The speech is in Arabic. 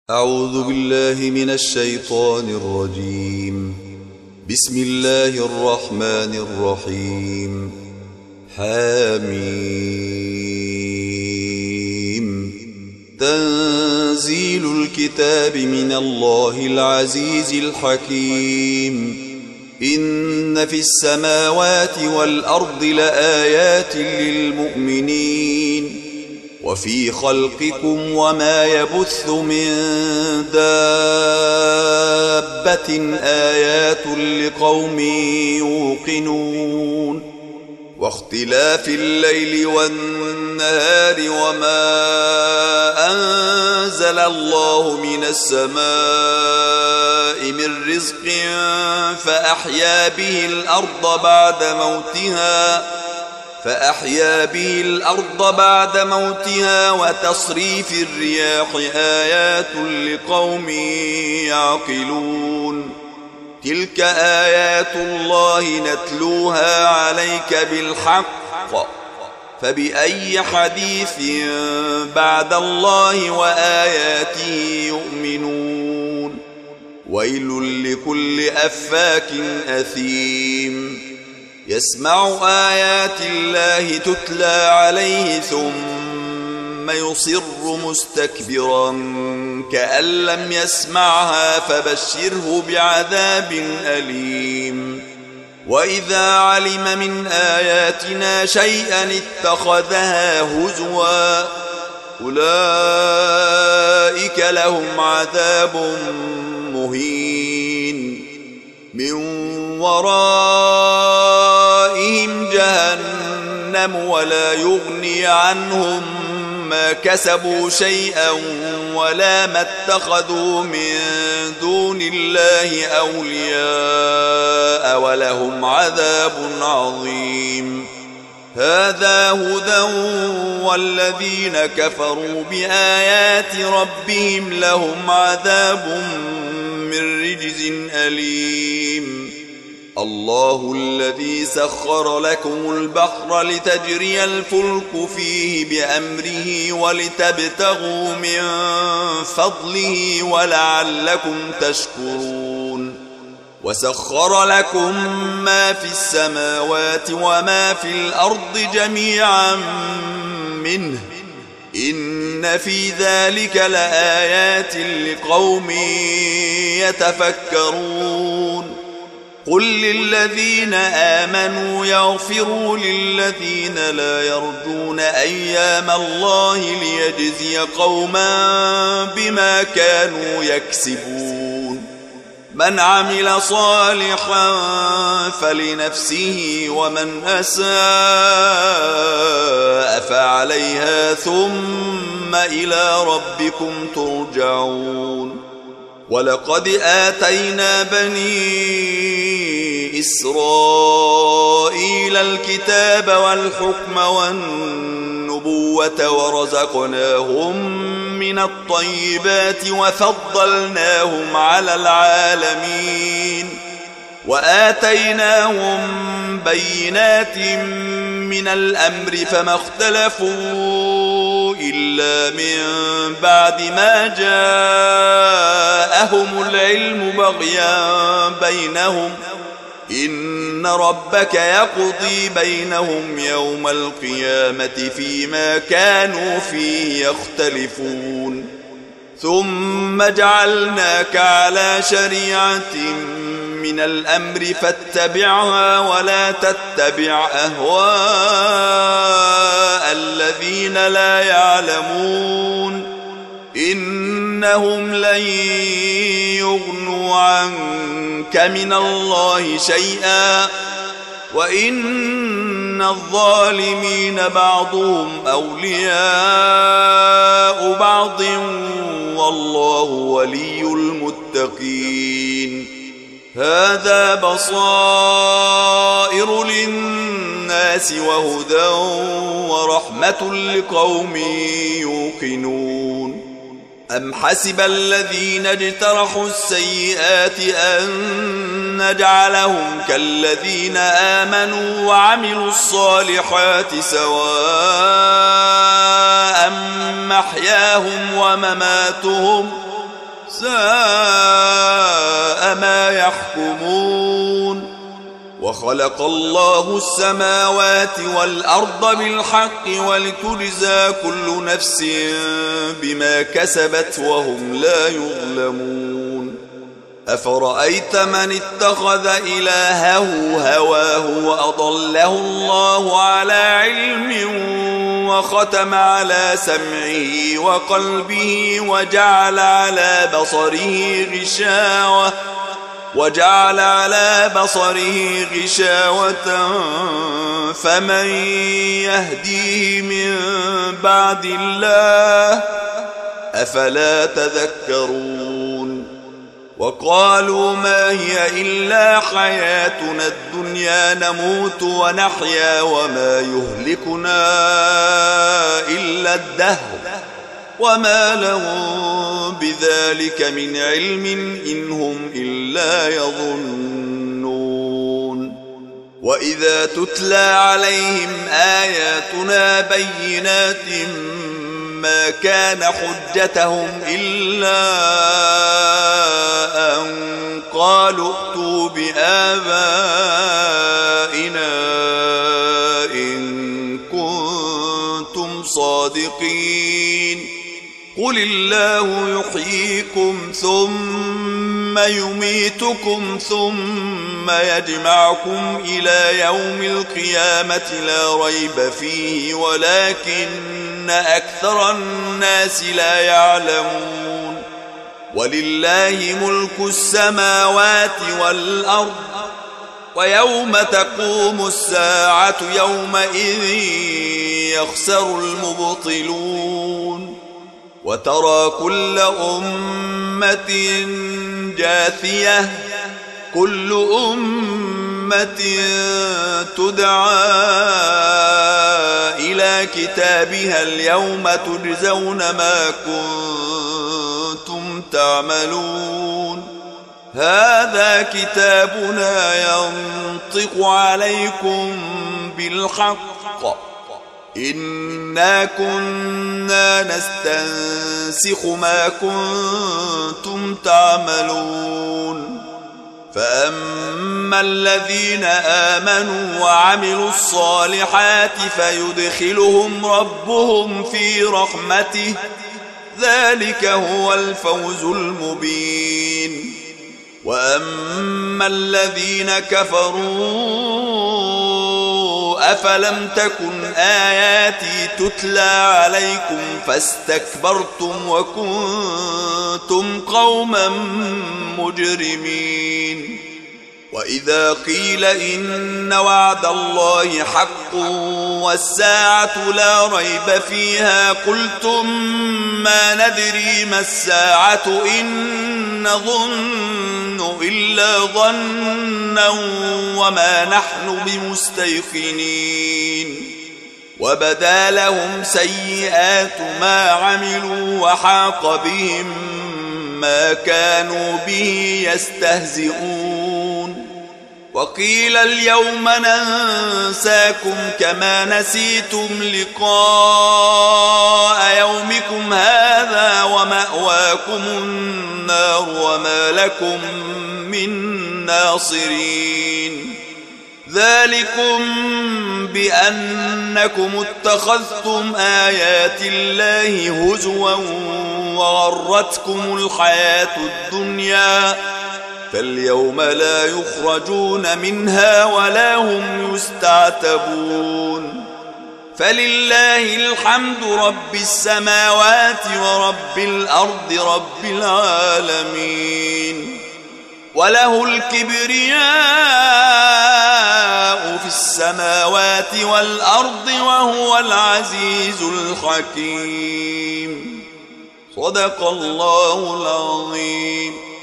أعوذ بالله من الشيطان الرجيم. بسم الله الرحمن الرحيم. حميم. تنزيل الكتاب من الله العزيز الحكيم. إن في السماوات والأرض لآيات للمؤمنين وفي خلقكم وما يبث من دابة آيات لقوم يوقنون. واختلاف الليل والنهار وما أنزل الله من السماء من رزق فأحيا به الأرض بعد موتها وتصريف الرياح آيات لقوم يعقلون. تلك آيات الله نتلوها عليك بالحق فبأي حديث بعد الله وآياته يؤمنون. ويل لكل أفاك أثيم يسمع آيات الله تتلى عليه ثم يصر مستكبرا كأن لم يسمعها فبشره بعذاب أليم. وإذا علم من آياتنا شيئا اتخذها هزوا أولئك لهم عذاب مهين من ورائهم جهنم ولا يغني عنهم ما كسبوا شيئا ولا ما اتخذوا من دون الله أولياء ولهم عذاب عظيم. هذا هدى والذين كفروا بآيات ربهم لهم عذاب من رجز أليم. الله الذي سخر لكم البحر لتجري الفلك فيه بأمره ولتبتغوا من فضله ولعلكم تشكرون. وسخر لكم ما في السماوات وما في الأرض جميعا منه إن في ذلك لآيات لقوم يتفكرون. قل للذين آمنوا يغفروا للذين لا يرجون أيام الله ليجزي قوما بما كانوا يكسبون. من عمل صالحا فلنفسه ومن أساء فعليها ثم إلى ربكم ترجعون. ولقد آتينا بني إسرائيل الكتاب والحكم والنبوة ورزقناهم من الطيبات وفضلناهم على العالمين وآتيناهم بينات من الأمر فما اختلفوا إلا من بعد ما جاءهم العلم بغيا بينهم إن ربك يقضي بينهم يوم القيامة فيما كانوا فيه يختلفون. ثم جعلناك على شريعة من الأمر فاتبعها ولا تتبع أهواء الذين لا يعلمون إنهم لن يغنوا عنك من الله شيئا وإن الظالمين بعضهم أولياء بعض والله ولي المتقين. هذا بصائر للناس وهدى ورحمة لقوم يوقنون. أم حسب الذين اجترحوا السيئات أن نجعلهم كالذين آمنوا وعملوا الصالحات سواء محياهم ومماتهم ساء ما يحكمون. وخلق الله السماوات والأرض بالحق ولتجزى كل نفس بما كسبت وهم لا يظلمون. أفرأيت من اتخذ إلهه هواه وأضله الله على علم وختم على سمعه وقلبه وجعل على بصره غشاوة فمن يهديه من بعد الله أفلا تذكرون. وقالوا ما هي إلا حياتنا الدنيا نموت ونحيا وما يهلكنا إلا الدهر وما لهم بذلك من علم إن هم إلا يظنون. وإذا تتلى عليهم آياتنا بينات ما كان حجتهم إلا أن قالوا ائتوا بآبائنا إن كنتم صادقين. قل الله يحييكم ثم يميتكم ثم يجمعكم إلى يوم القيامة لا ريب فيه ولكن أكثر الناس لا يعلمون. ولله ملك السماوات والأرض ويوم تقوم الساعة يومئذ يخسر المبطلون. وترى كل أمة جاثية كل أمة تدعى إلى كتابها اليوم تجزون ما كنتم تعملون. هذا كتابنا ينطق عليكم بالحق إنا كنا نستنسخ ما كنتم تعملون. فأما الذين آمنوا وعملوا الصالحات فيدخلهم ربهم في رحمته ذلك هو الفوز المبين. وأما الذين كفروا أفلم تكن آياتي تتلى عليكم فاستكبرتم وكنتم قوما مجرمين. وإذا قيل إن وعد الله حق والساعة لا ريب فيها قلتم ما ندري ما الساعة إن نظن إلا ظنا وما نحن بمستيقنين. وبدا لهم سيئات ما عملوا وحاق بهم ما كانوا به يستهزئون. وقيل اليوم ننساكم كما نسيتم لقاء يومكم هذا ومأواكم النار وما لكم من ناصرين. ذلكم بأنكم اتخذتم آيات الله هزوا وغرتكم الحياة الدنيا فاليوم لا يخرجون منها ولا هم يستعتبون. فلله الحمد رب السماوات ورب الأرض رب العالمين. وله الكبرياء في السماوات والأرض وهو العزيز الحكيم. صدق الله العظيم.